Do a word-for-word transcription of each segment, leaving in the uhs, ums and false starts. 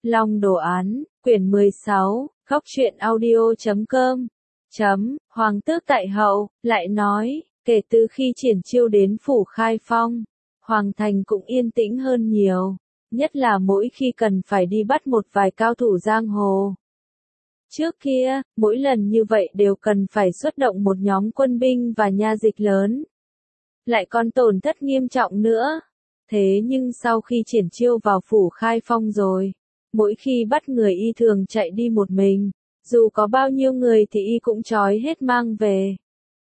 Long đồ án, quyển mười sáu, góc truyện audio chấm com. Chấm, Hoàng tước tại hậu, lại nói, kể từ khi triển chiêu đến phủ Khai Phong, Hoàng thành cũng yên tĩnh hơn nhiều, nhất là mỗi khi cần phải đi bắt một vài cao thủ giang hồ. Trước kia, mỗi lần như vậy đều cần phải xuất động một nhóm quân binh và nha dịch lớn. Lại còn tổn thất nghiêm trọng nữa. Thế nhưng sau khi triển chiêu vào phủ Khai Phong rồi, mỗi khi bắt người y thường chạy đi một mình, dù có bao nhiêu người thì y cũng trói hết mang về.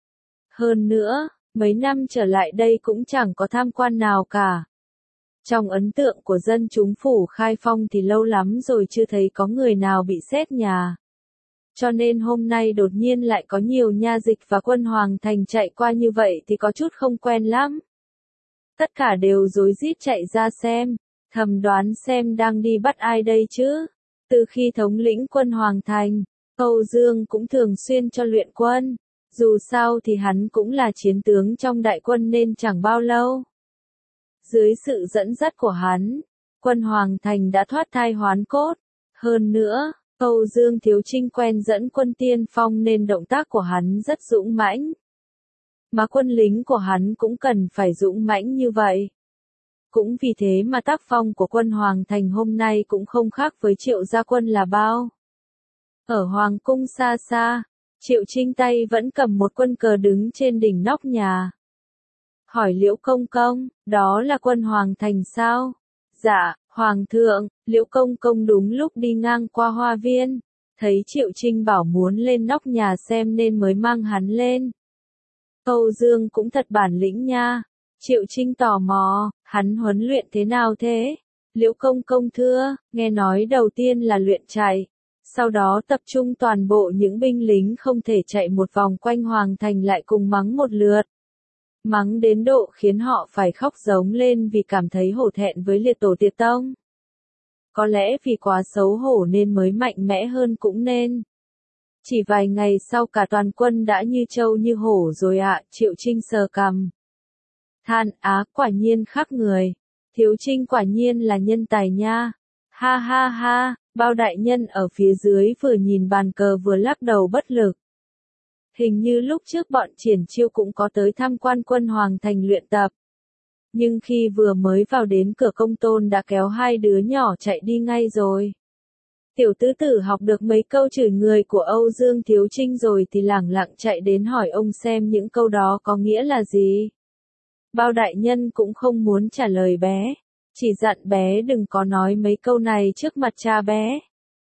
Hơn nữa, mấy năm trở lại đây cũng chẳng có tham quan nào cả. Trong ấn tượng của dân chúng phủ Khai Phong thì lâu lắm rồi chưa thấy có người nào bị xét nhà. Cho nên hôm nay đột nhiên lại có nhiều nha dịch và quân hoàng thành chạy qua như vậy thì có chút không quen lắm. Tất cả đều rối rít chạy ra xem, thầm đoán xem đang đi bắt ai đây chứ. Từ khi thống lĩnh quân hoàng thành, Âu Dương cũng thường xuyên cho luyện quân. Dù sao thì hắn cũng là chiến tướng trong đại quân nên chẳng bao lâu. Dưới sự dẫn dắt của hắn, quân hoàng thành đã thoát thai hoán cốt. Hơn nữa, Âu Dương Thiếu Trinh quen dẫn quân tiên phong nên động tác của hắn rất dũng mãnh. Mà quân lính của hắn cũng cần phải dũng mãnh như vậy. Cũng vì thế mà tác phong của quân Hoàng Thành hôm nay cũng không khác với Triệu gia quân là bao. Ở Hoàng cung xa xa, Triệu Trinh tay vẫn cầm một quân cờ đứng trên đỉnh nóc nhà. Hỏi Liễu Công Công, đó là quân Hoàng Thành sao? Dạ, Hoàng thượng, Liễu Công Công đúng lúc đi ngang qua hoa viên, thấy Triệu Trinh bảo muốn lên nóc nhà xem nên mới mang hắn lên. Âu Dương cũng thật bản lĩnh nha. Triệu Trinh tò mò, hắn huấn luyện thế nào thế? Liễu Công Công thưa, nghe nói đầu tiên là luyện chạy, sau đó tập trung toàn bộ những binh lính không thể chạy một vòng quanh Hoàng thành lại cùng mắng một lượt. Mắng đến độ khiến họ phải khóc giống lên vì cảm thấy hổ thẹn với liệt tổ Tiệt Tông. Có lẽ vì quá xấu hổ nên mới mạnh mẽ hơn cũng nên. Chỉ vài ngày sau cả toàn quân đã như trâu như hổ rồi ạ. À, Triệu Trinh sờ cằm. Than á, quả nhiên khác người. Thiếu Trinh quả nhiên là nhân tài nha. Ha ha ha, bao đại nhân ở phía dưới vừa nhìn bàn cờ vừa lắc đầu bất lực. Hình như lúc trước bọn triển chiêu cũng có tới tham quan quân Hoàng thành luyện tập. Nhưng khi vừa mới vào đến cửa công tôn đã kéo hai đứa nhỏ chạy đi ngay rồi. Tiểu tứ tử học được mấy câu chửi người của Âu Dương Thiếu Trinh rồi thì lẳng lặng chạy đến hỏi ông xem những câu đó có nghĩa là gì. Bao đại nhân cũng không muốn trả lời bé, chỉ dặn bé đừng có nói mấy câu này trước mặt cha bé.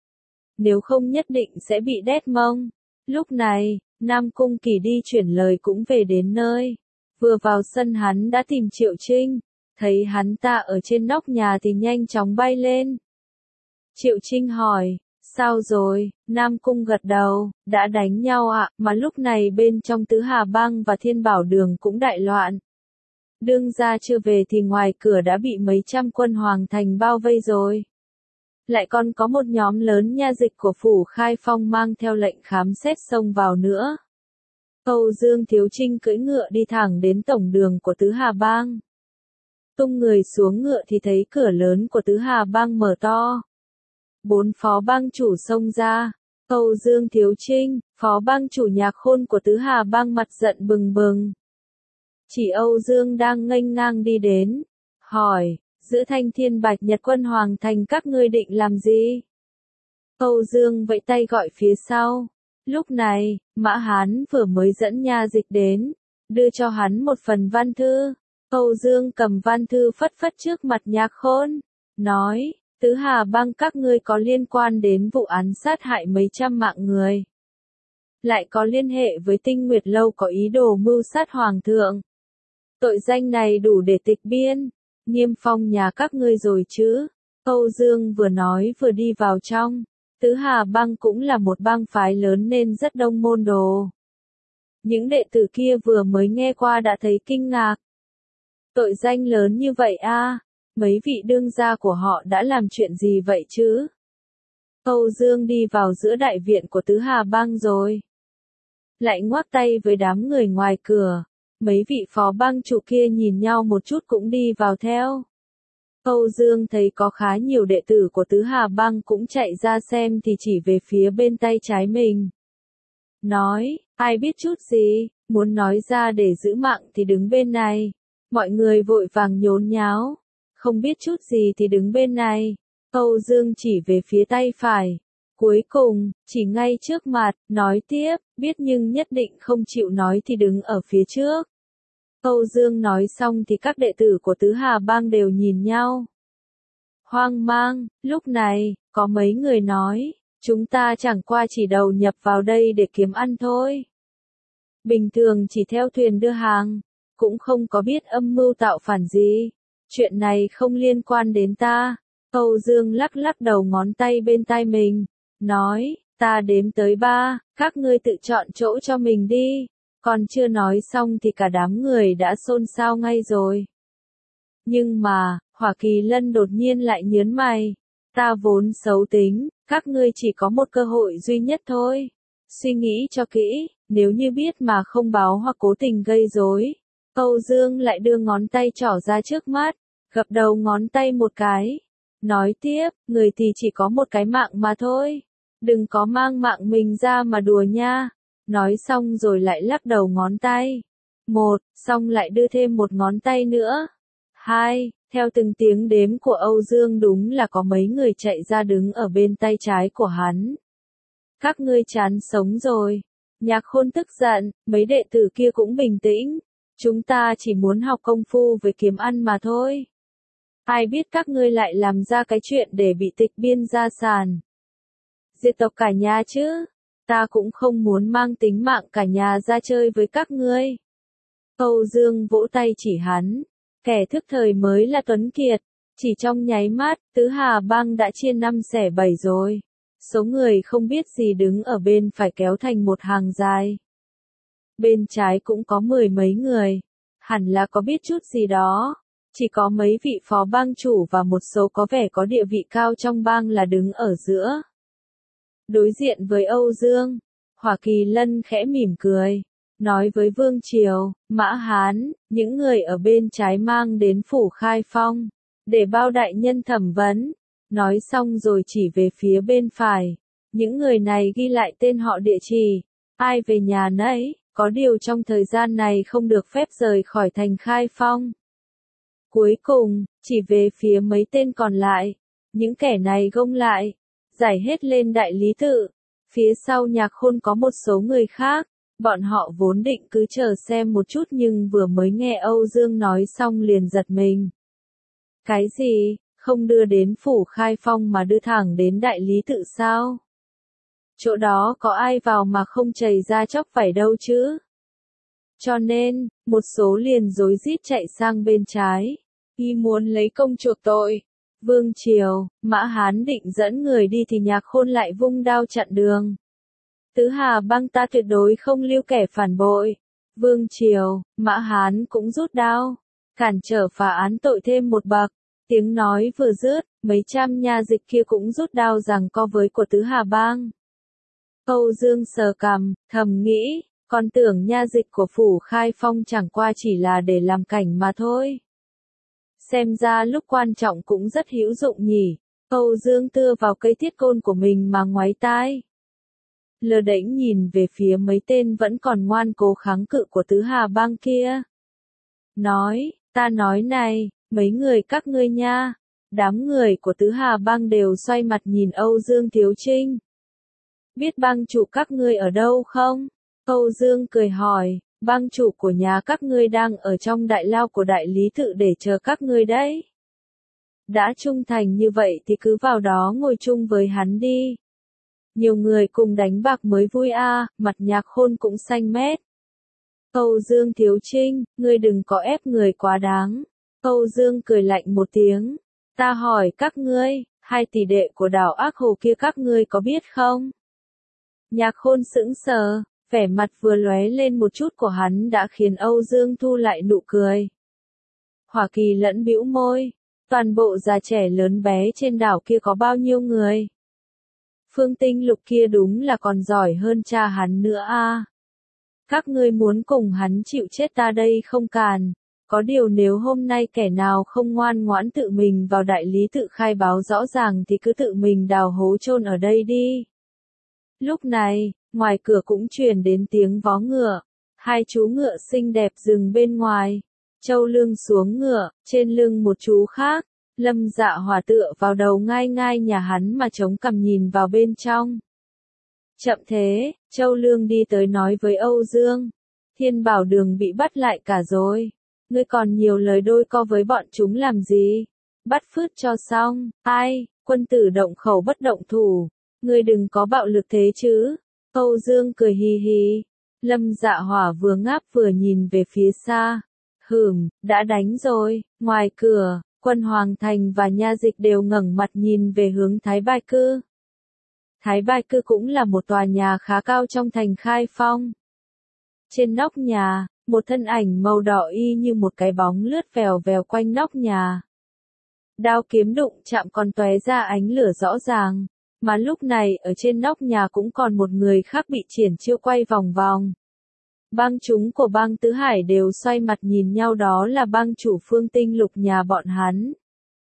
Nếu không nhất định sẽ bị đét mông. Lúc này, Nam Cung Kỳ đi chuyển lời cũng về đến nơi. Vừa vào sân hắn đã tìm Triệu Trinh, thấy hắn ta ở trên nóc nhà thì nhanh chóng bay lên. Triệu Trinh hỏi, sao rồi? Nam Cung gật đầu, đã đánh nhau ạ, à, mà lúc này bên trong Tứ Hà Bang và Thiên Bảo Đường cũng đại loạn. Đương gia chưa về thì ngoài cửa đã bị mấy trăm quân Hoàng thành bao vây rồi. Lại còn có một nhóm lớn nha dịch của phủ Khai Phong mang theo lệnh khám xét xông vào nữa. Âu Dương Thiếu Trinh cưỡi ngựa đi thẳng đến tổng đường của Tứ Hà Bang. Tung người xuống ngựa thì thấy cửa lớn của Tứ Hà Bang mở to. Bốn phó bang chủ xông ra. Âu Dương Thiếu Trinh, phó bang chủ Nhạc Khôn của Tứ Hà Bang mặt giận bừng bừng. Chỉ Âu Dương đang nghênh ngang đi đến. Hỏi, giữa Thanh Thiên Bạch Nhật quân Hoàng thành các ngươi định làm gì? Âu Dương vẫy tay gọi phía sau. Lúc này, Mã Hán vừa mới dẫn nha dịch đến, đưa cho hắn một phần văn thư. Âu Dương cầm văn thư phất phất trước mặt Nhạc Khôn, nói, Tứ Hà Bang các ngươi có liên quan đến vụ án sát hại mấy trăm mạng người. Lại có liên hệ với Tinh Nguyệt Lâu có ý đồ mưu sát Hoàng thượng. Tội danh này đủ để tịch biên, niêm phong nhà các ngươi rồi chứ. Âu Dương vừa nói vừa đi vào trong. Tứ Hà Bang cũng là một bang phái lớn nên rất đông môn đồ. Những đệ tử kia vừa mới nghe qua đã thấy kinh ngạc. Tội danh lớn như vậy a, à, mấy vị đương gia của họ đã làm chuyện gì vậy chứ? Âu Dương đi vào giữa đại viện của Tứ Hà Bang rồi. Lại ngoắc tay với đám người ngoài cửa. Mấy vị phó bang chủ kia nhìn nhau một chút cũng đi vào theo. Âu Dương thấy có khá nhiều đệ tử của Tứ Hà Bang cũng chạy ra xem thì chỉ về phía bên tay trái mình. Nói, ai biết chút gì, muốn nói ra để giữ mạng thì đứng bên này. Mọi người vội vàng nhốn nháo. Không biết chút gì thì đứng bên này. Âu Dương chỉ về phía tay phải. Cuối cùng, chỉ ngay trước mặt, nói tiếp, biết nhưng nhất định không chịu nói thì đứng ở phía trước. Âu Dương nói xong thì các đệ tử của Tứ Hà Bang đều nhìn nhau. Hoang mang, lúc này, có mấy người nói, chúng ta chẳng qua chỉ đầu nhập vào đây để kiếm ăn thôi. Bình thường chỉ theo thuyền đưa hàng, cũng không có biết âm mưu tạo phản gì. Chuyện này không liên quan đến ta. Âu Dương lắc lắc đầu ngón tay bên tai mình, nói, ta đếm tới ba, các ngươi tự chọn chỗ cho mình đi. Còn chưa nói xong thì cả đám người đã xôn xao ngay rồi. Nhưng mà, Hỏa Kỳ Lân đột nhiên lại nhớn mày. Ta vốn xấu tính, các ngươi chỉ có một cơ hội duy nhất thôi. Suy nghĩ cho kỹ, nếu như biết mà không báo hoặc cố tình gây rối. Âu Dương lại đưa ngón tay trỏ ra trước mắt, gập đầu ngón tay một cái. Nói tiếp, người thì chỉ có một cái mạng mà thôi. Đừng có mang mạng mình ra mà đùa nha. Nói xong rồi lại lắc đầu ngón tay. Một, xong lại đưa thêm một ngón tay nữa. Hai, theo từng tiếng đếm của Âu Dương đúng là có mấy người chạy ra đứng ở bên tay trái của hắn. Các ngươi chán sống rồi. Nhạc Khôn tức giận, mấy đệ tử kia cũng bình tĩnh. Chúng ta chỉ muốn học công phu với kiếm ăn mà thôi. Ai biết các ngươi lại làm ra cái chuyện để bị tịch biên gia sản. Diệt tộc cả nhà chứ. Ta cũng không muốn mang tính mạng cả nhà ra chơi với các ngươi. Âu Dương vỗ tay chỉ hắn. Kẻ thức thời mới là Tuấn Kiệt. Chỉ trong nháy mắt, Tứ Hà Bang đã chia năm xẻ bảy rồi. Số người không biết gì đứng ở bên phải kéo thành một hàng dài. Bên trái cũng có mười mấy người. Hẳn là có biết chút gì đó. Chỉ có mấy vị phó bang chủ và một số có vẻ có địa vị cao trong bang là đứng ở giữa. Đối diện với Âu Dương, Hỏa Kỳ Lân khẽ mỉm cười, nói với Vương Triều, Mã Hán, những người ở bên trái mang đến phủ Khai Phong, để bao đại nhân thẩm vấn. Nói xong rồi chỉ về phía bên phải. Những người này ghi lại tên họ địa chỉ, ai về nhà nấy, có điều trong thời gian này không được phép rời khỏi thành Khai Phong. Cuối cùng, chỉ về phía mấy tên còn lại, những kẻ này gông lại, giải hết lên đại lý tự. Phía sau Nhạc Khôn có một số người khác, bọn họ vốn định cứ chờ xem một chút nhưng vừa mới nghe Âu Dương nói xong liền giật mình. Cái gì, không đưa đến phủ Khai Phong mà đưa thẳng đến đại lý tự sao? Chỗ đó có ai vào mà không chảy ra chóc vải đâu chứ? Cho nên, một số liền rối rít chạy sang bên trái, y muốn lấy công chuộc tội. Vương Triều, Mã Hán định dẫn người đi thì Nhạc Khôn lại vung đao chặn đường. Tứ Hà Bang ta tuyệt đối không lưu kẻ phản bội. Vương Triều, Mã Hán cũng rút đao, cản trở phá án tội thêm một bậc. Tiếng nói vừa dứt, mấy trăm nha dịch kia cũng rút đao giằng co với của Tứ Hà Bang. Âu Dương sờ cằm, thầm nghĩ, còn tưởng nha dịch của phủ Khai Phong chẳng qua chỉ là để làm cảnh mà thôi. Xem ra lúc quan trọng cũng rất hữu dụng nhỉ. Âu Dương tựa vào cây thiết côn của mình mà ngoáy tai. Lơ đễnh nhìn về phía mấy tên vẫn còn ngoan cố kháng cự của Tứ Hà Bang kia. Nói, ta nói này, mấy người các ngươi nha. Đám người của Tứ Hà Bang đều xoay mặt nhìn Âu Dương Thiếu Trinh. Biết bang chủ các ngươi ở đâu không? Âu Dương cười hỏi, bang chủ của nhà các ngươi đang ở trong đại lao của đại lý tự để chờ các ngươi đấy. Đã trung thành như vậy thì cứ vào đó ngồi chung với hắn đi. Nhiều người cùng đánh bạc mới vui a, à, mặt Nhạc Khôn cũng xanh mét. Âu Dương Thiếu Trinh, ngươi đừng có ép người quá đáng. Âu Dương cười lạnh một tiếng. Ta hỏi các ngươi, hai tỷ đệ của đảo Ác Hồ kia các ngươi có biết không? Nhạc Khôn sững sờ, vẻ mặt vừa lóe lên một chút của hắn đã khiến Âu Dương thu lại nụ cười. Hỏa Kỳ Lẫn bĩu môi, toàn bộ già trẻ lớn bé trên đảo kia có bao nhiêu người? Phương Tinh Lục kia đúng là còn giỏi hơn cha hắn nữa a. À. Các ngươi muốn cùng hắn chịu chết ta đây không càn. Có điều nếu hôm nay kẻ nào không ngoan ngoãn tự mình vào đại lý tự khai báo rõ ràng thì cứ tự mình đào hố chôn ở đây đi. Lúc này, ngoài cửa cũng truyền đến tiếng vó ngựa. Hai chú ngựa xinh đẹp dừng bên ngoài. Châu Lương xuống ngựa, trên lưng một chú khác. Lâm Dạ Hỏa tựa vào đầu ngai ngai nhà hắn mà chống cằm nhìn vào bên trong. Chậm thế, Châu Lương đi tới nói với Âu Dương. Thiên Bảo Đường bị bắt lại cả rồi. Ngươi còn nhiều lời đôi co với bọn chúng làm gì? Bắt phứt cho xong. Ai, quân tử động khẩu bất động thủ. Ngươi đừng có bạo lực thế chứ. Âu Dương cười hì hì. Lâm Dạ Hỏa vừa ngáp vừa nhìn về phía xa. Hửm, đã đánh rồi. Ngoài cửa, quân Hoàng Thành và nha dịch đều ngẩng mặt nhìn về hướng Thái Bài Cư. Thái Bài Cư cũng là một tòa nhà khá cao trong thành Khai Phong. Trên nóc nhà, một thân ảnh màu đỏ y như một cái bóng lướt vèo vèo quanh nóc nhà. Đao kiếm đụng chạm còn tóe ra ánh lửa rõ ràng, mà lúc này ở trên nóc nhà cũng còn một người khác bị triển chiêu quay vòng vòng. Bang chúng của bang Tứ Hải đều xoay mặt nhìn nhau, đó là bang chủ Phương Tinh Lục nhà bọn hắn.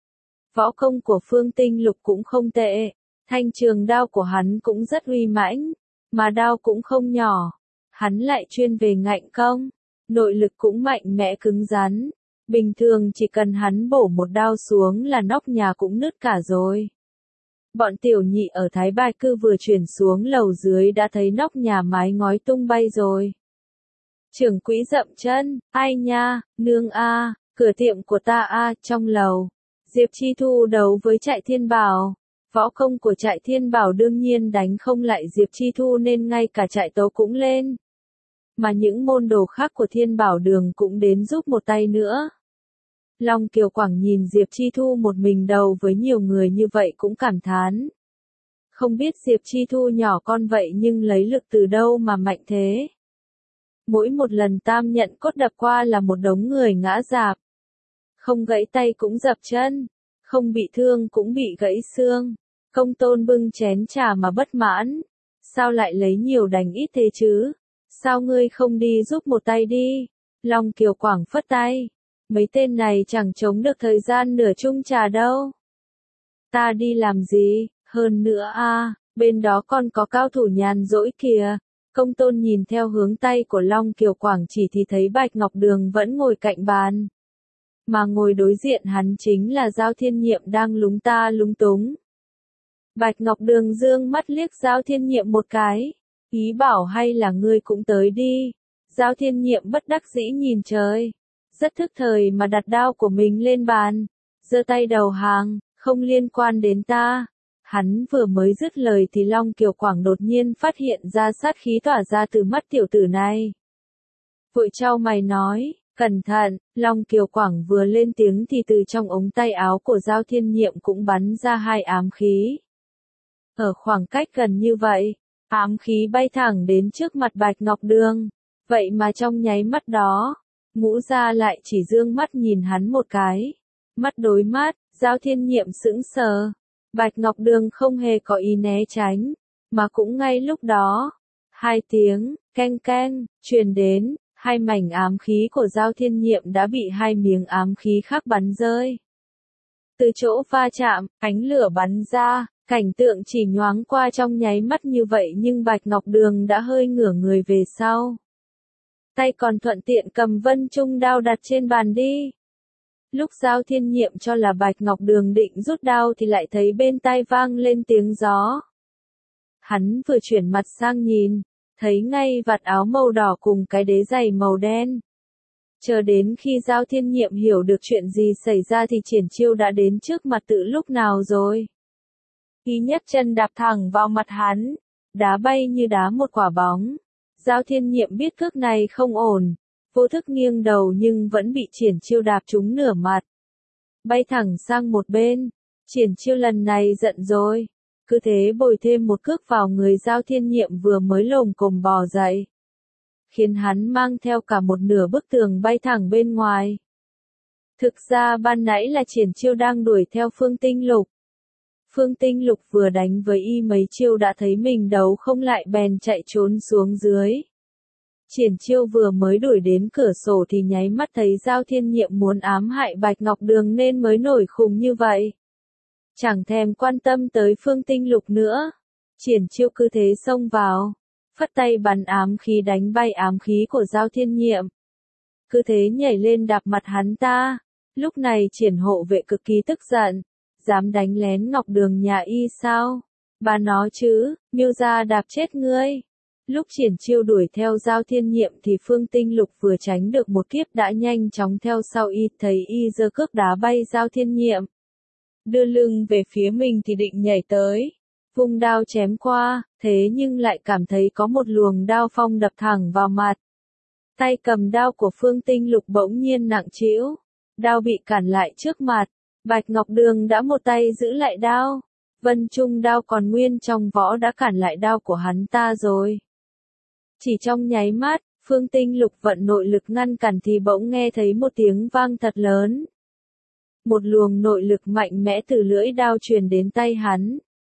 Võ công của Phương Tinh Lục cũng không tệ, thanh trường đao của hắn cũng rất uy mãnh, mà đao cũng không nhỏ. Hắn lại chuyên về ngạnh công, nội lực cũng mạnh mẽ cứng rắn. Bình thường chỉ cần hắn bổ một đao xuống là nóc nhà cũng nứt cả rồi. Bọn tiểu nhị ở Thái Bài Cư vừa chuyển xuống lầu dưới đã thấy nóc nhà mái ngói tung bay rồi. Trưởng quỹ dậm chân, ai nha, nương a, cửa tiệm của ta a, trong lầu. Diệp Chi Thu đấu với Trại Thiên Bảo. Võ công của Trại Thiên Bảo đương nhiên đánh không lại Diệp Chi Thu nên ngay cả trại tấu cũng lên. Mà những môn đồ khác của Thiên Bảo Đường cũng đến giúp một tay nữa. Long Kiều Quảng nhìn Diệp Chi Thu một mình đầu với nhiều người như vậy cũng cảm thán. Không biết Diệp Chi Thu nhỏ con vậy nhưng lấy lực từ đâu mà mạnh thế. Mỗi một lần tam nhận cốt đập qua là một đống người ngã rạp. Không gãy tay cũng dập chân, không bị thương cũng bị gãy xương. Công Tôn bưng chén trà mà bất mãn. Sao lại lấy nhiều đành ít thế chứ? Sao ngươi không đi giúp một tay đi? Long Kiều Quảng phất tay. Mấy tên này chẳng chống được thời gian nửa chung trà đâu. Ta đi làm gì? Hơn nữa a, bên đó còn có cao thủ nhàn rỗi kìa. Công Tôn nhìn theo hướng tay của Long Kiều Quảng chỉ thì thấy Bạch Ngọc Đường vẫn ngồi cạnh bàn. Mà ngồi đối diện hắn chính là Giao Thiên Nhiệm đang lúng ta lúng túng. Bạch Ngọc Đường dương mắt liếc Giao Thiên Nhiệm một cái. Ý bảo hay là ngươi cũng tới đi. Giao Thiên Nhiệm bất đắc dĩ nhìn trời. Rất thức thời mà đặt đao của mình lên bàn. Giơ tay đầu hàng, không liên quan đến ta. Hắn vừa mới dứt lời thì Long Kiều Quảng đột nhiên phát hiện ra sát khí tỏa ra từ mắt tiểu tử này. Vội trao mày nói, cẩn thận, Long Kiều Quảng vừa lên tiếng thì từ trong ống tay áo của Giao Thiên Nhiệm cũng bắn ra hai ám khí. Ở khoảng cách gần như vậy, ám khí bay thẳng đến trước mặt Bạch Ngọc Đường. Vậy mà trong nháy mắt đó, Ngũ Gia lại chỉ dương mắt nhìn hắn một cái. Mắt đối mắt, Giao Thiên Nhiệm sững sờ. Bạch Ngọc Đường không hề có ý né tránh, mà cũng ngay lúc đó, hai tiếng, keng keng, truyền đến, hai mảnh ám khí của Giao Thiên Nhiệm đã bị hai miếng ám khí khác bắn rơi. Từ chỗ va chạm, ánh lửa bắn ra, cảnh tượng chỉ nhoáng qua trong nháy mắt như vậy nhưng Bạch Ngọc Đường đã hơi ngửa người về sau. Tay còn thuận tiện cầm Vân Trung đao đặt trên bàn đi. Lúc Giao Thiên Nhiệm cho là Bạch Ngọc Đường định rút đao thì lại thấy bên tai vang lên tiếng gió. Hắn vừa chuyển mặt sang nhìn, thấy ngay vạt áo màu đỏ cùng cái đế giày màu đen. Chờ đến khi Giao Thiên Nhiệm hiểu được chuyện gì xảy ra thì triển chiêu đã đến trước mặt tự lúc nào rồi. Y nhấc chân đạp thẳng vào mặt hắn, đá bay như đá một quả bóng. Giao Thiên Nhiệm biết cước này không ổn. Vô thức nghiêng đầu nhưng vẫn bị triển chiêu đạp trúng nửa mặt. Bay thẳng sang một bên. Triển chiêu lần này giận rồi. Cứ thế bồi thêm một cước vào người Giao Thiên Nhiệm vừa mới lồm cồm bò dậy. Khiến hắn mang theo cả một nửa bức tường bay thẳng bên ngoài. Thực ra ban nãy là triển chiêu đang đuổi theo Phương Tinh Lục. Phương Tinh Lục vừa đánh với y mấy chiêu đã thấy mình đấu không lại bèn chạy trốn xuống dưới. Triển Chiêu vừa mới đuổi đến cửa sổ thì nháy mắt thấy Giao Thiên Nhiệm muốn ám hại Bạch Ngọc Đường nên mới nổi khùng như vậy. Chẳng thèm quan tâm tới Phương Tinh Lục nữa. Triển Chiêu cứ thế xông vào, phất tay bắn ám khí đánh bay ám khí của Giao Thiên Nhiệm. Cứ thế nhảy lên đạp mặt hắn ta. Lúc này Triển hộ vệ cực kỳ tức giận. Dám đánh lén Ngọc Đường nhà y sao? Bà nó chứ, Miêu gia đạp chết ngươi. Lúc Triển Chiêu đuổi theo Giao Thiên Nhiệm thì Phương Tinh Lục vừa tránh được một kiếp đã nhanh chóng theo sau y, thấy y giơ cước đá bay Giao Thiên Nhiệm. Đưa lưng về phía mình thì định nhảy tới, vung đao chém qua, thế nhưng lại cảm thấy có một luồng đao phong đập thẳng vào mặt. Tay cầm đao của Phương Tinh Lục bỗng nhiên nặng trĩu, đao bị cản lại trước mặt, Bạch Ngọc Đường đã một tay giữ lại đao. Vân Trung đao còn nguyên trong vỏ đã cản lại đao của hắn ta rồi. Chỉ trong nháy mắt, Phương Tinh Lục vận nội lực ngăn cản thì bỗng nghe thấy một tiếng vang thật lớn. Một luồng nội lực mạnh mẽ từ lưỡi đao truyền đến tay hắn.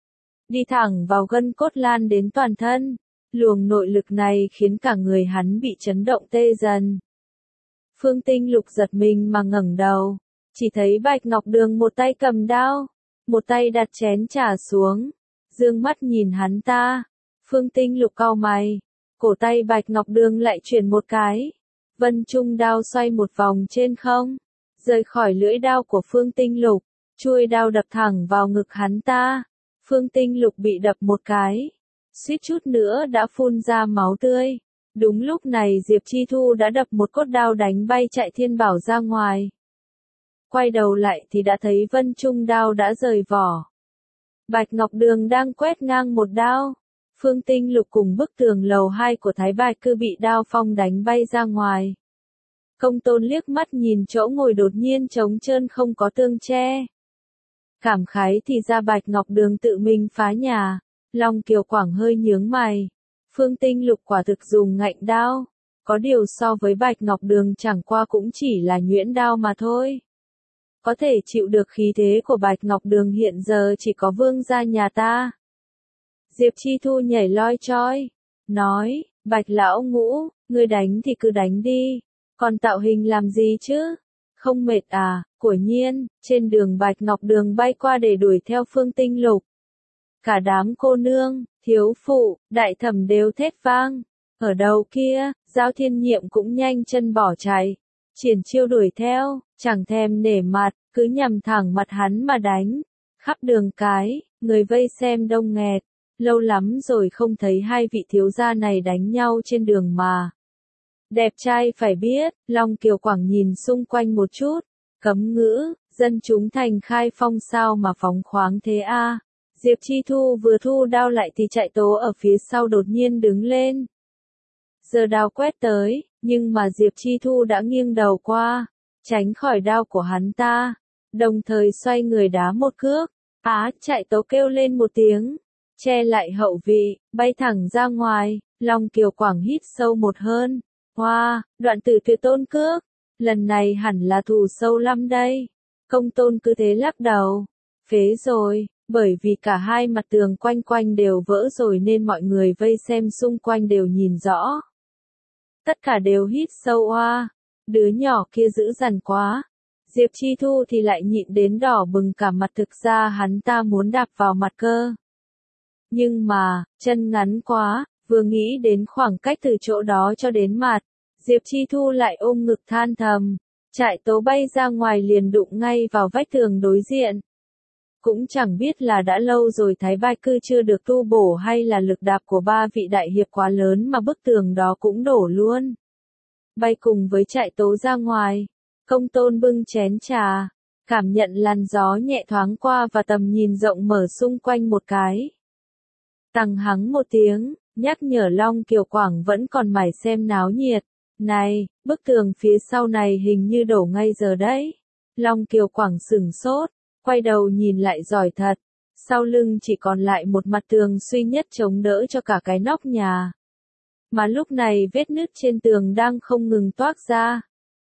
Đi thẳng vào gân cốt lan đến toàn thân. Luồng nội lực này khiến cả người hắn bị chấn động tê dần. Phương Tinh Lục giật mình mà ngẩng đầu. Chỉ thấy Bạch Ngọc Đường một tay cầm đao, một tay đặt chén trà xuống, dương mắt nhìn hắn ta. Phương Tinh Lục cau mày, cổ tay Bạch Ngọc Đường lại chuyển một cái. Vân Trung đao xoay một vòng trên không, rời khỏi lưỡi đao của Phương Tinh Lục, chuôi đao đập thẳng vào ngực hắn ta. Phương Tinh Lục bị đập một cái, suýt chút nữa đã phun ra máu tươi. Đúng lúc này Diệp Chi Thu đã đập một cốt đao đánh bay Chạy Thiên Bảo ra ngoài. Quay đầu lại thì đã thấy Vân Trung đao đã rời vỏ. Bạch Ngọc Đường đang quét ngang một đao. Phương Tinh Lục cùng bức tường lầu hai của Thái Bạch Cư bị đao phong đánh bay ra ngoài. Công Tôn liếc mắt nhìn chỗ ngồi đột nhiên trống trơn không có tương che. Cảm khái thì ra Bạch Ngọc Đường tự mình phá nhà. Long Kiều Quảng hơi nhướng mày. Phương Tinh Lục quả thực dùng ngạnh đao. Có điều so với Bạch Ngọc Đường chẳng qua cũng chỉ là nhuyễn đao mà thôi. Có thể chịu được khí thế của Bạch Ngọc Đường hiện giờ chỉ có vương gia nhà ta. Diệp Chi Thu nhảy loi choi, nói, Bạch Lão Ngũ, ngươi đánh thì cứ đánh đi, còn tạo hình làm gì chứ? Không mệt à? Quả nhiên, trên đường Bạch Ngọc Đường bay qua để đuổi theo Phương Tinh Lục. Cả đám cô nương, thiếu phụ, đại thẩm đều thét vang. Ở đầu kia, Giao Thiên Nhiệm cũng nhanh chân bỏ chạy. Triển Chiêu đuổi theo, chẳng thèm nể mặt, cứ nhằm thẳng mặt hắn mà đánh. Khắp đường cái, người vây xem đông nghẹt. Lâu lắm rồi không thấy hai vị thiếu gia này đánh nhau trên đường mà. Đẹp trai phải biết, Long Kiều Quảng nhìn xung quanh một chút. Cấm ngữ, dân chúng thành Khai Phong sao mà phóng khoáng thế a? Diệp Chi Thu vừa thu đao lại thì Chạy Tố ở phía sau đột nhiên đứng lên. Giờ đao quét tới, nhưng mà Diệp Chi Thu đã nghiêng đầu qua, tránh khỏi đao của hắn ta, đồng thời xoay người đá một cước. Á, Chạy Tố kêu lên một tiếng, che lại hậu vị, bay thẳng ra ngoài. Long Kiều Quảng hít sâu một hơn. Hoa, wow, đoạn tử tuyệt tôn cước, lần này hẳn là thù sâu lắm đây. Công Tôn cứ thế lắc đầu, phế rồi, bởi vì cả hai mặt tường quanh quanh đều vỡ rồi nên mọi người vây xem xung quanh đều nhìn rõ. Tất cả đều hít sâu oa, đứa nhỏ kia dữ dằn quá. Diệp Chi Thu thì lại nhịn đến đỏ bừng cả mặt, thực ra hắn ta muốn đạp vào mặt cơ. Nhưng mà, chân ngắn quá, vừa nghĩ đến khoảng cách từ chỗ đó cho đến mặt, Diệp Chi Thu lại ôm ngực than thầm. Chạy Tố bay ra ngoài liền đụng ngay vào vách tường đối diện. Cũng chẳng biết là đã lâu rồi Thái Bạch Cư chưa được tu bổ hay là lực đạp của ba vị đại hiệp quá lớn mà bức tường đó cũng đổ luôn. Bay cùng với Chạy Tố ra ngoài, Công Tôn bưng chén trà, cảm nhận làn gió nhẹ thoáng qua và tầm nhìn rộng mở xung quanh một cái. Tằng hắng một tiếng, nhắc nhở Long Kiều Quảng vẫn còn mải xem náo nhiệt. Này, bức tường phía sau này hình như đổ ngay giờ đấy. Long Kiều Quảng sửng sốt, quay đầu nhìn lại giỏi thật. Sau lưng chỉ còn lại một mặt tường duy nhất chống đỡ cho cả cái nóc nhà. Mà lúc này vết nứt trên tường đang không ngừng toác ra.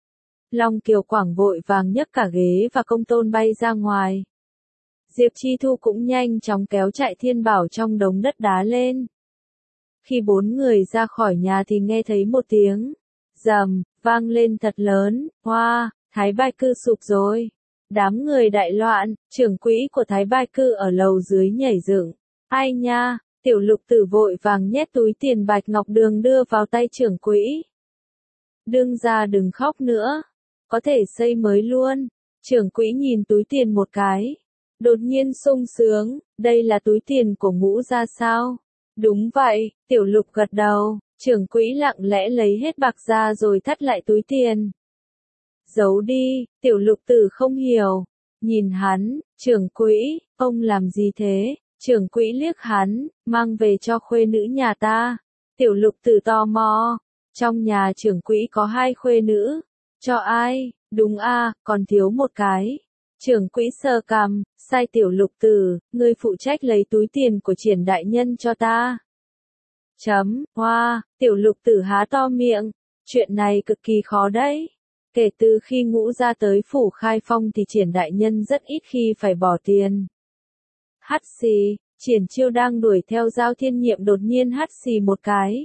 Long Kiều Quảng vội vàng nhấc cả ghế và Công Tôn bay ra ngoài. Diệp Chi Thu cũng nhanh chóng kéo Chạy Thiên Bảo trong đống đất đá lên. Khi bốn người ra khỏi nhà thì nghe thấy một tiếng rầm vang lên thật lớn, hoa, Thái Bạch Cư sụp rồi. Đám người đại loạn, trưởng quỹ của Thái Bạch Cư ở lầu dưới nhảy dựng. Ai nha, Tiểu Lục Tử vội vàng nhét túi tiền Bạch Ngọc Đường đưa vào tay trưởng quỹ. Đương gia đừng khóc nữa, có thể xây mới luôn. Trưởng quỹ nhìn túi tiền một cái, đột nhiên sung sướng, đây là túi tiền của Ngũ gia sao? Đúng vậy, Tiểu Lục gật đầu, trưởng quỹ lặng lẽ lấy hết bạc ra rồi thắt lại túi tiền. Giấu đi, Tiểu Lục Tử không hiểu, nhìn hắn, trưởng quỹ, ông làm gì thế? Trưởng quỹ liếc hắn, mang về cho khuê nữ nhà ta. Tiểu Lục Tử tò mò, trong nhà trưởng quỹ có hai khuê nữ, cho ai? Đúng a, còn thiếu một cái. Trưởng quỹ sờ cằm, sai Tiểu Lục Tử, ngươi phụ trách lấy túi tiền của Triển đại nhân cho ta. Chấm, hoa, Tiểu Lục Tử há to miệng, chuyện này cực kỳ khó đấy. Kể từ khi Ngũ gia tới phủ Khai Phong thì Triển đại nhân rất ít khi phải bỏ tiền. Hắt xì, Triển Chiêu đang đuổi theo Giao Thiên Nhiệm đột nhiên hắt xì một cái.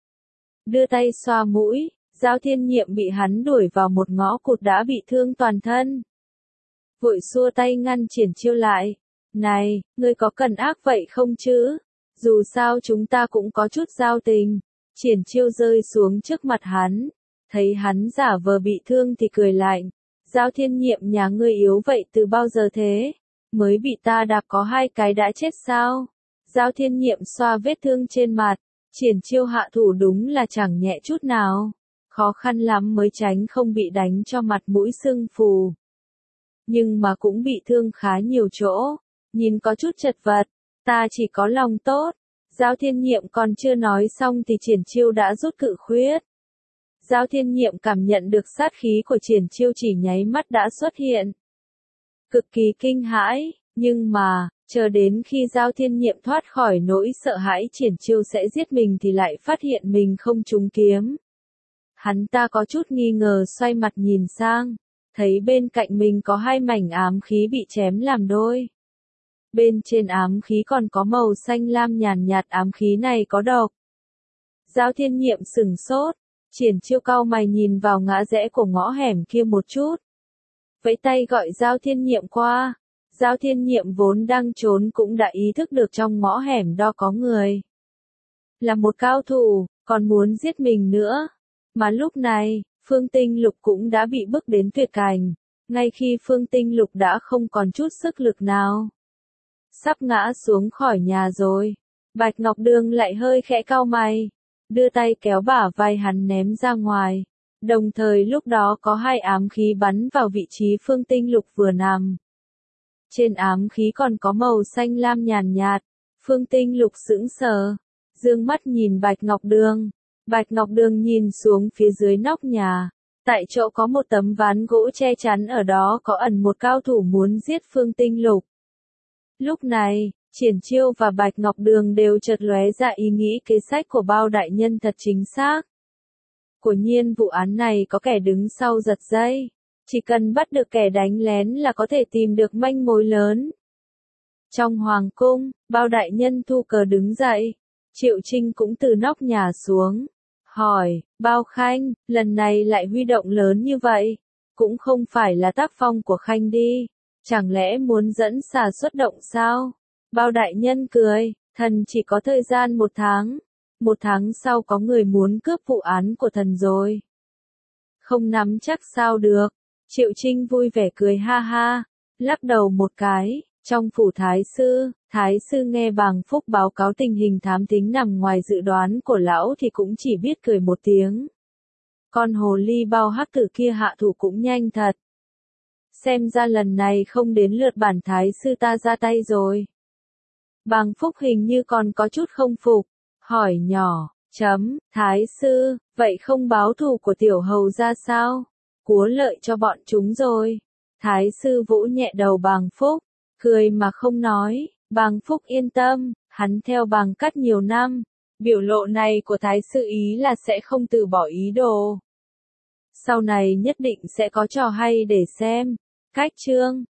Đưa tay xoa mũi, Giao Thiên Nhiệm bị hắn đuổi vào một ngõ cụt đã bị thương toàn thân. Vội xua tay ngăn Triển Chiêu lại. Này, ngươi có cần ác vậy không chứ? Dù sao chúng ta cũng có chút giao tình. Triển Chiêu rơi xuống trước mặt hắn. Thấy hắn giả vờ bị thương thì cười lạnh. Giao Thiên Nhiệm nhà ngươi yếu vậy từ bao giờ thế? Mới bị ta đạp có hai cái đã chết sao? Giao Thiên Nhiệm xoa vết thương trên mặt. Triển Chiêu hạ thủ đúng là chẳng nhẹ chút nào. Khó khăn lắm mới tránh không bị đánh cho mặt mũi sưng phù. Nhưng mà cũng bị thương khá nhiều chỗ. Nhìn có chút chật vật. Ta chỉ có lòng tốt. Giao Thiên Nhiệm còn chưa nói xong thì Triển Chiêu đã rút cự khuyết. Giao Thiên Nhiệm cảm nhận được sát khí của Triển Chiêu chỉ nháy mắt đã xuất hiện. Cực kỳ kinh hãi, nhưng mà, chờ đến khi Giao Thiên Nhiệm thoát khỏi nỗi sợ hãi Triển Chiêu sẽ giết mình thì lại phát hiện mình không trúng kiếm. Hắn ta có chút nghi ngờ xoay mặt nhìn sang, thấy bên cạnh mình có hai mảnh ám khí bị chém làm đôi. Bên trên ám khí còn có màu xanh lam nhàn nhạt, ám khí này có độc. Giao Thiên Nhiệm sửng sốt, Triển Chiêu cau mày nhìn vào ngã rẽ của ngõ hẻm kia một chút. Vẫy tay gọi Giao Thiên Nhiệm qua. Giao Thiên Nhiệm vốn đang trốn cũng đã ý thức được trong ngõ hẻm đó có người. Là một cao thủ, còn muốn giết mình nữa. Mà lúc này, Phương Tinh Lục cũng đã bị bức đến tuyệt cảnh. Ngay khi Phương Tinh Lục đã không còn chút sức lực nào. Sắp ngã xuống khỏi nhà rồi. Bạch Ngọc Đường lại hơi khẽ cau mày. Đưa tay kéo bả vai hắn ném ra ngoài. Đồng thời lúc đó có hai ám khí bắn vào vị trí Phương Tinh Lục vừa nằm. Trên ám khí còn có màu xanh lam nhàn nhạt. Phương Tinh Lục sững sờ. Dương mắt nhìn Bạch Ngọc Đường. Bạch Ngọc Đường nhìn xuống phía dưới nóc nhà. Tại chỗ có một tấm ván gỗ che chắn, ở đó có ẩn một cao thủ muốn giết Phương Tinh Lục. Lúc này, Triển Chiêu và Bạch Ngọc Đường đều chợt lóe ra ý nghĩ kế sách của Bao đại nhân thật chính xác. Quả nhiên vụ án này có kẻ đứng sau giật dây. Chỉ cần bắt được kẻ đánh lén là có thể tìm được manh mối lớn. Trong hoàng cung, Bao đại nhân thu cờ đứng dậy. Triệu Trinh cũng từ nóc nhà xuống. Hỏi, Bao Khanh, lần này lại huy động lớn như vậy. Cũng không phải là tác phong của Khanh đi. Chẳng lẽ muốn dẫn xà xuất động sao? Bao đại nhân cười, thần chỉ có thời gian một tháng. Một tháng sau có người muốn cướp vụ án của thần rồi. Không nắm chắc sao được. Triệu Trinh vui vẻ cười ha ha, lắc đầu một cái. Trong phủ thái sư, thái sư nghe Bàng Phúc báo cáo tình hình thám thính nằm ngoài dự đoán của lão thì cũng chỉ biết cười một tiếng. Con hồ ly Bao hắc tử kia hạ thủ cũng nhanh thật. Xem ra lần này không đến lượt bản thái sư ta ra tay rồi. Bàng Phúc hình như còn có chút không phục, hỏi nhỏ, chấm, thái sư, vậy không báo thù của tiểu hầu ra sao? Cúa lợi cho bọn chúng rồi. Thái sư vỗ nhẹ đầu Bàng Phúc, cười mà không nói. Bàng Phúc yên tâm, hắn theo Bàng Cát nhiều năm. Biểu lộ này của thái sư ý là sẽ không từ bỏ ý đồ. Sau này nhất định sẽ có trò hay để xem. Cách chương